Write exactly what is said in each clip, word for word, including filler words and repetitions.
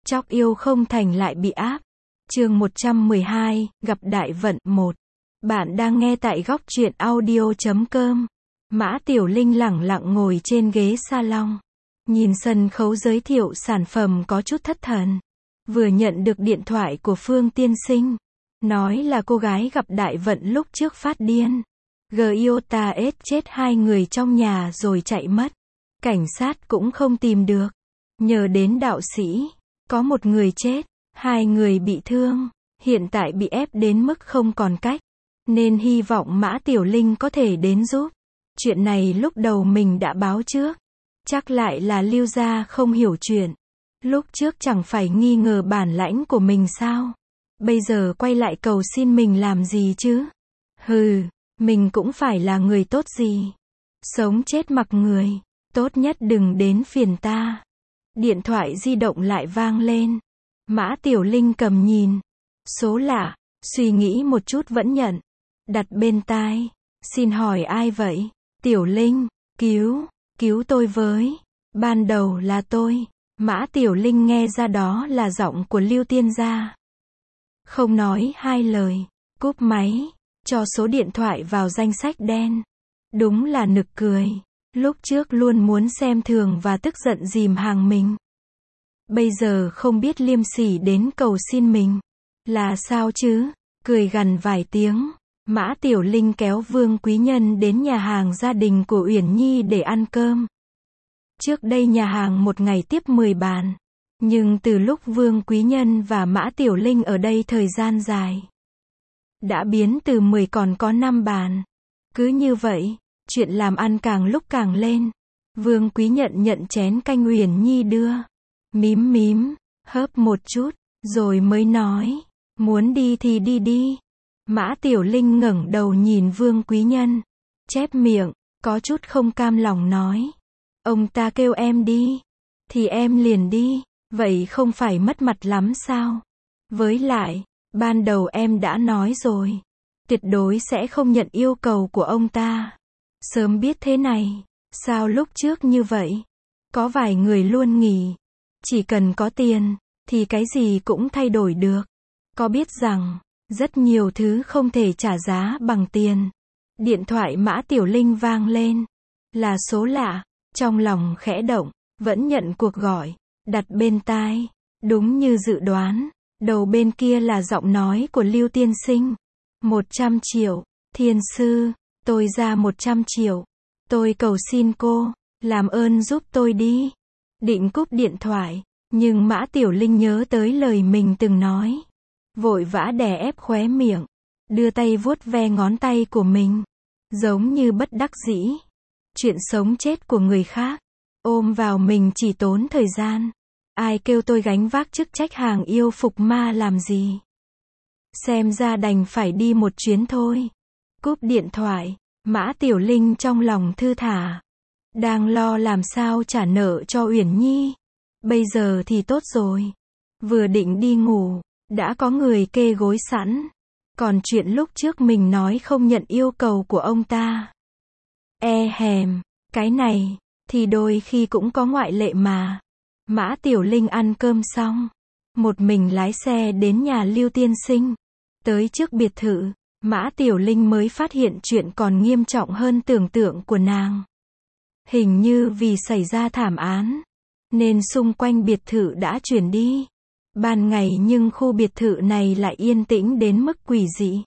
Chóc yêu không thành lại bị áp. Chương một trăm mười hai, gặp đại vận một. Bạn đang nghe tại góc truyện audio chấm com. Mã Tiểu Linh lẳng lặng ngồi trên ghế salon. Nhìn sân khấu giới thiệu sản phẩm có chút thất thần. Vừa nhận được điện thoại của Phương tiên sinh. Nói là cô gái gặp đại vận lúc trước phát điên. Giota ết chết hai người trong nhà rồi chạy mất. Cảnh sát cũng không tìm được. Nhờ đến đạo sĩ. Có một người chết. Hai người bị thương. Hiện tại bị ép đến mức không còn cách. Nên hy vọng Mã Tiểu Linh có thể đến giúp. Chuyện này lúc đầu mình đã báo trước. Chắc lại là Lưu gia không hiểu chuyện. Lúc trước chẳng phải nghi ngờ bản lãnh của mình sao? Bây giờ quay lại cầu xin mình làm gì chứ? Hừ, mình cũng phải là người tốt gì. Sống chết mặc người. Tốt nhất đừng đến phiền ta. Điện thoại di động lại vang lên. Mã Tiểu Linh cầm nhìn. Số lạ, suy nghĩ một chút vẫn nhận. Đặt bên tai. Xin hỏi ai vậy? Tiểu Linh, cứu, cứu tôi với. Ban đầu là tôi. Mã Tiểu Linh nghe ra đó là giọng của Lưu Tiên gia. Không nói hai lời. Cúp máy. Cho số điện thoại vào danh sách đen. Đúng là nực cười. Lúc trước luôn muốn xem thường và tức giận dìm hàng mình. Bây giờ không biết liêm sỉ đến cầu xin mình. Là sao chứ? Cười gằn vài tiếng. Mã Tiểu Linh kéo Vương Quý Nhân đến nhà hàng gia đình của Uyển Nhi để ăn cơm. Trước đây nhà hàng một ngày tiếp mười bàn. Nhưng từ lúc Vương Quý Nhân và Mã Tiểu Linh ở đây thời gian dài. Đã biến từ mười còn có năm bàn. Cứ như vậy, chuyện làm ăn càng lúc càng lên. Vương Quý Nhận nhận chén canh Uyển Nhi đưa. Mím mím, hớp một chút, rồi mới nói. Muốn đi thì đi đi. Mã Tiểu Linh ngẩng đầu nhìn Vương Quý Nhân. Chép miệng, có chút không cam lòng nói. Ông ta kêu em đi. Thì em liền đi. Vậy không phải mất mặt lắm sao? Với lại, ban đầu em đã nói rồi. Tuyệt đối sẽ không nhận yêu cầu của ông ta. Sớm biết thế này. Sao lúc trước như vậy? Có vài người luôn nghĩ. Chỉ cần có tiền, thì cái gì cũng thay đổi được. Có biết rằng, rất nhiều thứ không thể trả giá bằng tiền. Điện thoại Mã Tiểu Linh vang lên. Là số lạ. Trong lòng khẽ động, vẫn nhận cuộc gọi. Đặt bên tai. Đúng như dự đoán. Đầu bên kia là giọng nói của Lưu tiên sinh. Một trăm triệu. Thiên sư, tôi ra một trăm triệu. Tôi cầu xin cô, làm ơn giúp tôi đi. Định cúp điện thoại. Nhưng Mã Tiểu Linh nhớ tới lời mình từng nói. Vội vã đè ép khóe miệng. Đưa tay vuốt ve ngón tay của mình. Giống như bất đắc dĩ. Chuyện sống chết của người khác. Ôm vào mình chỉ tốn thời gian. Ai kêu tôi gánh vác chức trách hàng yêu phục ma làm gì. Xem ra đành phải đi một chuyến thôi. Cúp điện thoại. Mã Tiểu Linh trong lòng thư thả. Đang lo làm sao trả nợ cho Uyển Nhi. Bây giờ thì tốt rồi. Vừa định đi ngủ. Đã có người kê gối sẵn. Còn chuyện lúc trước mình nói không nhận yêu cầu của ông ta. E hèm. Cái này. Thì đôi khi cũng có ngoại lệ mà. Mã Tiểu Linh ăn cơm xong. Một mình lái xe đến nhà Lưu tiên sinh. Tới trước biệt thự. Mã Tiểu Linh mới phát hiện chuyện còn nghiêm trọng hơn tưởng tượng của nàng. Hình như vì xảy ra thảm án. Nên xung quanh biệt thự đã chuyển đi. Ban ngày nhưng khu biệt thự này lại yên tĩnh đến mức quỷ dị.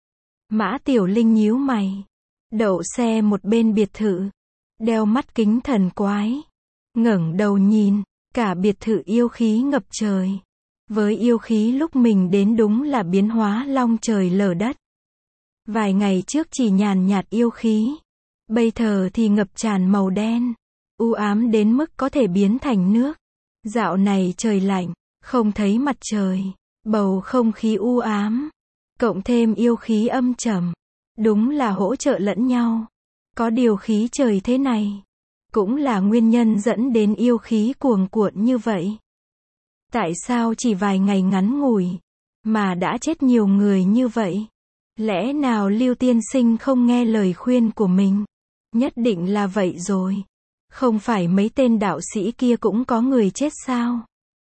Mã Tiểu Linh nhíu mày. Đậu xe một bên biệt thự. Đeo mắt kính thần quái. Ngẩng đầu nhìn. Cả biệt thự yêu khí ngập trời. Với yêu khí lúc mình đến đúng là biến hóa long trời lở đất. Vài ngày trước chỉ nhàn nhạt yêu khí. Bây giờ thì ngập tràn màu đen. U ám đến mức có thể biến thành nước. Dạo này trời lạnh. Không thấy mặt trời. Bầu không khí u ám. Cộng thêm yêu khí âm trầm. Đúng là hỗ trợ lẫn nhau. Có điều khí trời thế này. Cũng là nguyên nhân dẫn đến yêu khí cuồng cuộn như vậy. Tại sao chỉ vài ngày ngắn ngủi. Mà đã chết nhiều người như vậy. Lẽ nào Lưu tiên sinh không nghe lời khuyên của mình? Nhất định là vậy rồi. Không phải mấy tên đạo sĩ kia cũng có người chết sao?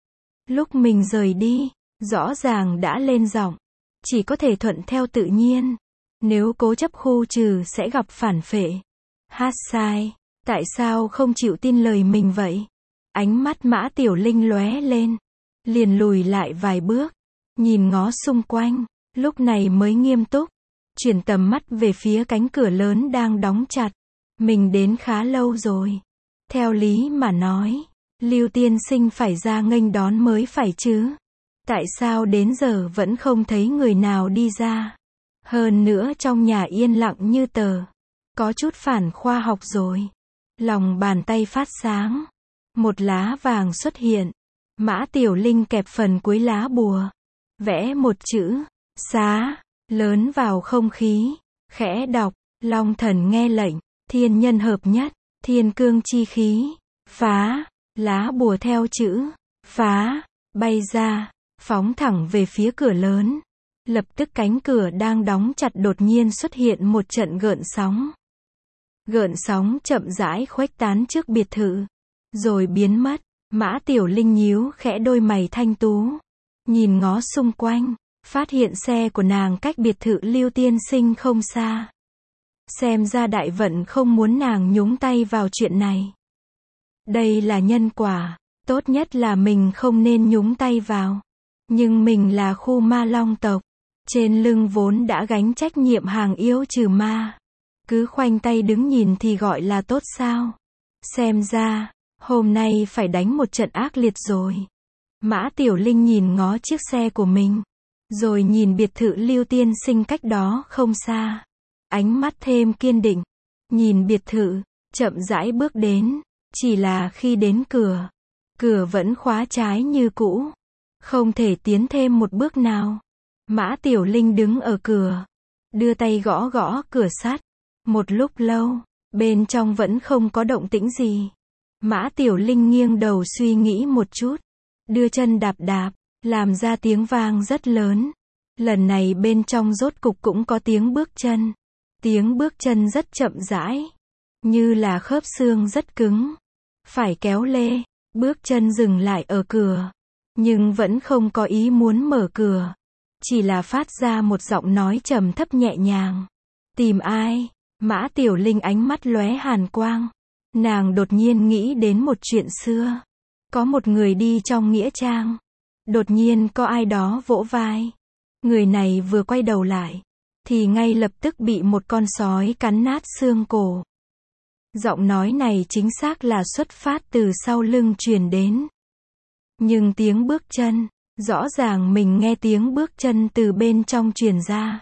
Lúc mình rời đi, rõ ràng đã lên giọng. Chỉ có thể thuận theo tự nhiên. Nếu cố chấp khu trừ sẽ gặp phản phệ. Hát sai. Tại sao không chịu tin lời mình vậy? Ánh mắt Mã Tiểu Linh lóe lên. Liền lùi lại vài bước. Nhìn ngó xung quanh. Lúc này mới nghiêm túc. Chuyển tầm mắt về phía cánh cửa lớn đang đóng chặt. Mình đến khá lâu rồi. Theo lý mà nói, Lưu tiên sinh phải ra nghênh đón mới phải chứ. Tại sao đến giờ vẫn không thấy người nào đi ra? Hơn nữa trong nhà yên lặng như tờ. Có chút phản khoa học rồi. Lòng bàn tay phát sáng. Một lá vàng xuất hiện. Mã Tiểu Linh kẹp phần cuối lá bùa. Vẽ một chữ, xá, lớn vào không khí. Khẽ đọc, Long thần nghe lệnh, thiên nhân hợp nhất, thiên cương chi khí. Phá, lá bùa theo chữ, phá, bay ra, phóng thẳng về phía cửa lớn. Lập tức cánh cửa đang đóng chặt đột nhiên xuất hiện một trận gợn sóng. Gợn sóng chậm rãi khuếch tán trước biệt thự. Rồi biến mất. Mã Tiểu Linh nhíu khẽ đôi mày thanh tú. Nhìn ngó xung quanh. Phát hiện xe của nàng cách biệt thự Lưu tiên sinh không xa. Xem ra đại vận không muốn nàng nhúng tay vào chuyện này. Đây là nhân quả. Tốt nhất là mình không nên nhúng tay vào. Nhưng mình là khu ma long tộc. Trên lưng vốn đã gánh trách nhiệm hàng yêu trừ ma. Cứ khoanh tay đứng nhìn thì gọi là tốt sao? Xem ra, hôm nay phải đánh một trận ác liệt rồi. Mã Tiểu Linh nhìn ngó chiếc xe của mình. Rồi nhìn biệt thự Lưu tiên sinh cách đó không xa. Ánh mắt thêm kiên định. Nhìn biệt thự, chậm rãi bước đến. Chỉ là khi đến cửa. Cửa vẫn khóa trái như cũ. Không thể tiến thêm một bước nào. Mã Tiểu Linh đứng ở cửa. Đưa tay gõ gõ cửa sắt. Một lúc lâu, bên trong vẫn không có động tĩnh gì. Mã Tiểu Linh nghiêng đầu suy nghĩ một chút. Đưa chân đạp đạp, làm ra tiếng vang rất lớn. Lần này bên trong rốt cục cũng có tiếng bước chân. Tiếng bước chân rất chậm rãi. Như là khớp xương rất cứng. Phải kéo lê, bước chân dừng lại ở cửa. Nhưng vẫn không có ý muốn mở cửa. Chỉ là phát ra một giọng nói trầm thấp nhẹ nhàng. Tìm ai? Mã Tiểu Linh ánh mắt lóe hàn quang. Nàng đột nhiên nghĩ đến một chuyện xưa. Có một người đi trong nghĩa trang. Đột nhiên có ai đó vỗ vai. Người này vừa quay đầu lại. Thì ngay lập tức bị một con sói cắn nát xương cổ. Giọng nói này chính xác là xuất phát từ sau lưng truyền đến. Nhưng tiếng bước chân, rõ ràng mình nghe tiếng bước chân từ bên trong truyền ra.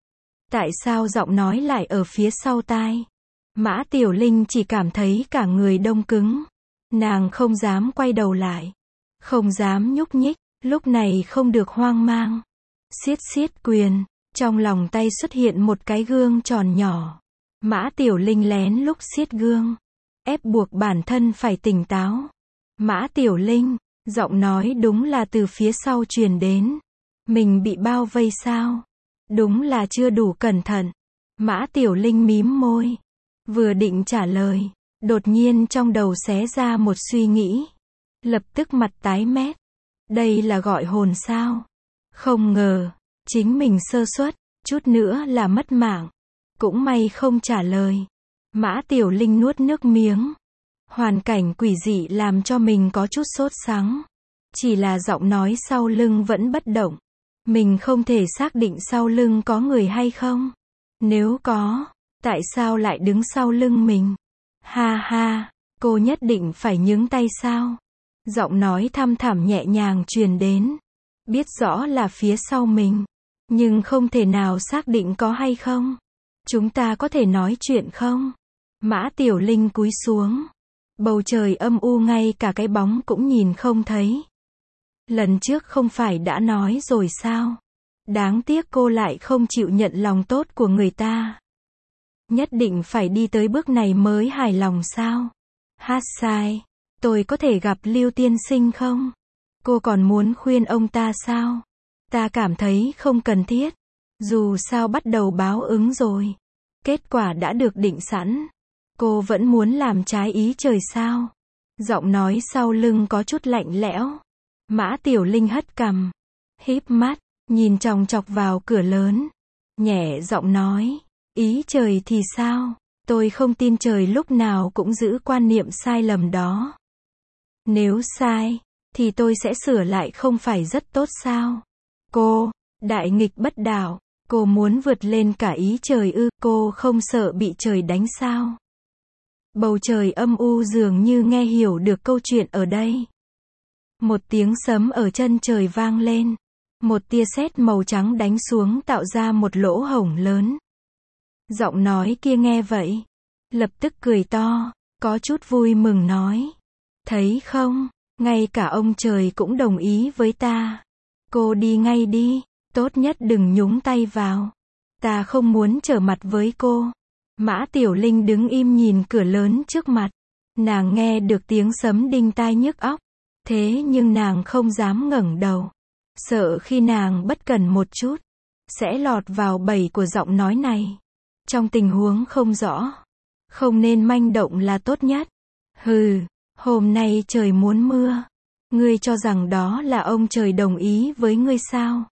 Tại sao giọng nói lại ở phía sau tai? Mã Tiểu Linh chỉ cảm thấy cả người đông cứng. Nàng không dám quay đầu lại. Không dám nhúc nhích. Lúc này không được hoang mang. Siết siết quyền. Trong lòng tay xuất hiện một cái gương tròn nhỏ. Mã Tiểu Linh lén lúc siết gương. Ép buộc bản thân phải tỉnh táo. Mã Tiểu Linh. Giọng nói đúng là từ phía sau truyền đến. Mình bị bao vây sao? Đúng là chưa đủ cẩn thận. Mã Tiểu Linh mím môi. Vừa định trả lời. Đột nhiên trong đầu xé ra một suy nghĩ. Lập tức mặt tái mét. Đây là gọi hồn sao? Không ngờ. Chính mình sơ suất. Chút nữa là mất mạng. Cũng may không trả lời. Mã Tiểu Linh nuốt nước miếng. Hoàn cảnh quỷ dị làm cho mình có chút sốt sắng. Chỉ là giọng nói sau lưng vẫn bất động. Mình không thể xác định sau lưng có người hay không. Nếu có, tại sao lại đứng sau lưng mình? Ha ha, cô nhất định phải nhướng tay sao? Giọng nói thăm thẳm nhẹ nhàng truyền đến. Biết rõ là phía sau mình. Nhưng không thể nào xác định có hay không. Chúng ta có thể nói chuyện không? Mã Tiểu Linh cúi xuống. Bầu trời âm u ngay cả cái bóng cũng nhìn không thấy. Lần trước không phải đã nói rồi sao? Đáng tiếc cô lại không chịu nhận lòng tốt của người ta. Nhất định phải đi tới bước này mới hài lòng sao? Hát sai. Tôi có thể gặp Lưu tiên sinh không? Cô còn muốn khuyên ông ta sao? Ta cảm thấy không cần thiết. Dù sao bắt đầu báo ứng rồi. Kết quả đã được định sẵn. Cô vẫn muốn làm trái ý trời sao? Giọng nói sau lưng có chút lạnh lẽo. Mã Tiểu Linh hất cằm, híp mắt, nhìn chòng chọc vào cửa lớn, nhẹ giọng nói, ý trời thì sao? Tôi không tin trời lúc nào cũng giữ quan niệm sai lầm đó. Nếu sai, thì tôi sẽ sửa lại không phải rất tốt sao? Cô, đại nghịch bất đạo, cô muốn vượt lên cả ý trời ư, cô không sợ bị trời đánh sao? Bầu trời âm u dường như nghe hiểu được câu chuyện ở đây. Một tiếng sấm ở chân trời vang lên. Một tia sét màu trắng đánh xuống tạo ra một lỗ hổng lớn. Giọng nói kia nghe vậy, lập tức cười to, có chút vui mừng nói. Thấy không, ngay cả ông trời cũng đồng ý với ta. Cô đi ngay đi, tốt nhất đừng nhúng tay vào. Ta không muốn trở mặt với cô. Mã Tiểu Linh đứng im nhìn cửa lớn trước mặt. Nàng nghe được tiếng sấm đinh tai nhức óc. Thế nhưng nàng không dám ngẩng đầu. Sợ khi nàng bất cẩn một chút, sẽ lọt vào bẫy của giọng nói này. Trong tình huống không rõ, không nên manh động là tốt nhất. Hừ, hôm nay trời muốn mưa. Ngươi cho rằng đó là ông trời đồng ý với ngươi sao?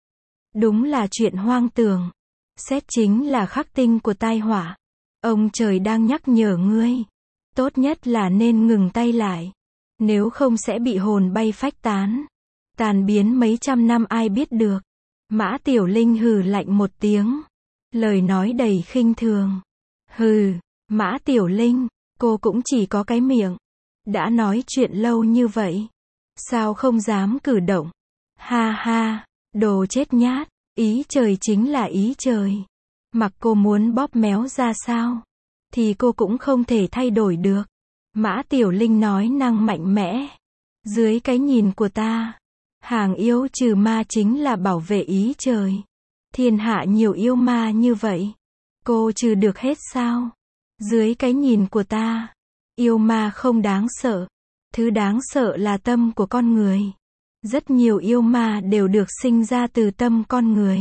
Đúng là chuyện hoang tưởng. Sét chính là khắc tinh của tai họa. Ông trời đang nhắc nhở ngươi. Tốt nhất là nên ngừng tay lại. Nếu không sẽ bị hồn bay phách tán. Tàn biến mấy trăm năm ai biết được. Mã Tiểu Linh hừ lạnh một tiếng. Lời nói đầy khinh thường. Hừ, Mã Tiểu Linh, cô cũng chỉ có cái miệng. Đã nói chuyện lâu như vậy. Sao không dám cử động? Ha ha, đồ chết nhát. Ý trời chính là ý trời. Mặc cô muốn bóp méo ra sao, thì cô cũng không thể thay đổi được. Mã Tiểu Linh nói năng mạnh mẽ. Dưới cái nhìn của ta, hàng yêu trừ ma chính là bảo vệ ý trời. Thiên hạ nhiều yêu ma như vậy, cô trừ được hết sao? Dưới cái nhìn của ta, yêu ma không đáng sợ. Thứ đáng sợ là tâm của con người. Rất nhiều yêu ma đều được sinh ra từ tâm con người.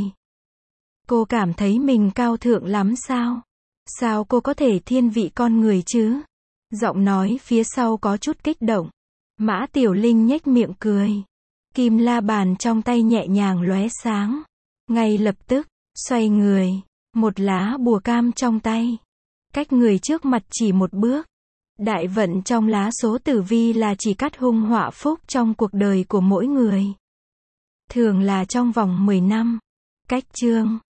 Cô cảm thấy mình cao thượng lắm sao? Sao cô có thể thiên vị con người chứ? Giọng nói phía sau có chút kích động. Mã Tiểu Linh nhếch miệng cười. Kim la bàn trong tay nhẹ nhàng lóe sáng. Ngay lập tức, xoay người, một lá bùa cam trong tay. Cách người trước mặt chỉ một bước. Đại vận trong lá số tử vi là chỉ cắt hung họa phúc trong cuộc đời của mỗi người. Thường là trong vòng mười năm. Cách chương